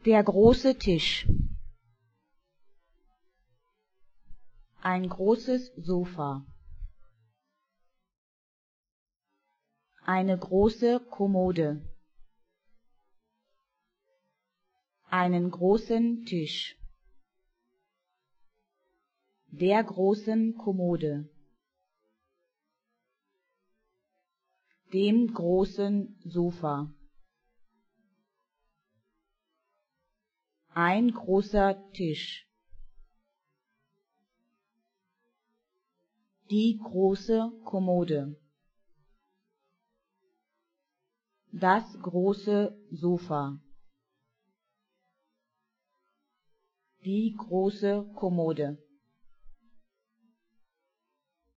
Der große Tisch. Ein großes Sofa. Eine große Kommode. Einen großen Tisch. Der großen Kommode. Dem großen Sofa. Ein großer Tisch. Die große Kommode. Das große Sofa. Die große Kommode.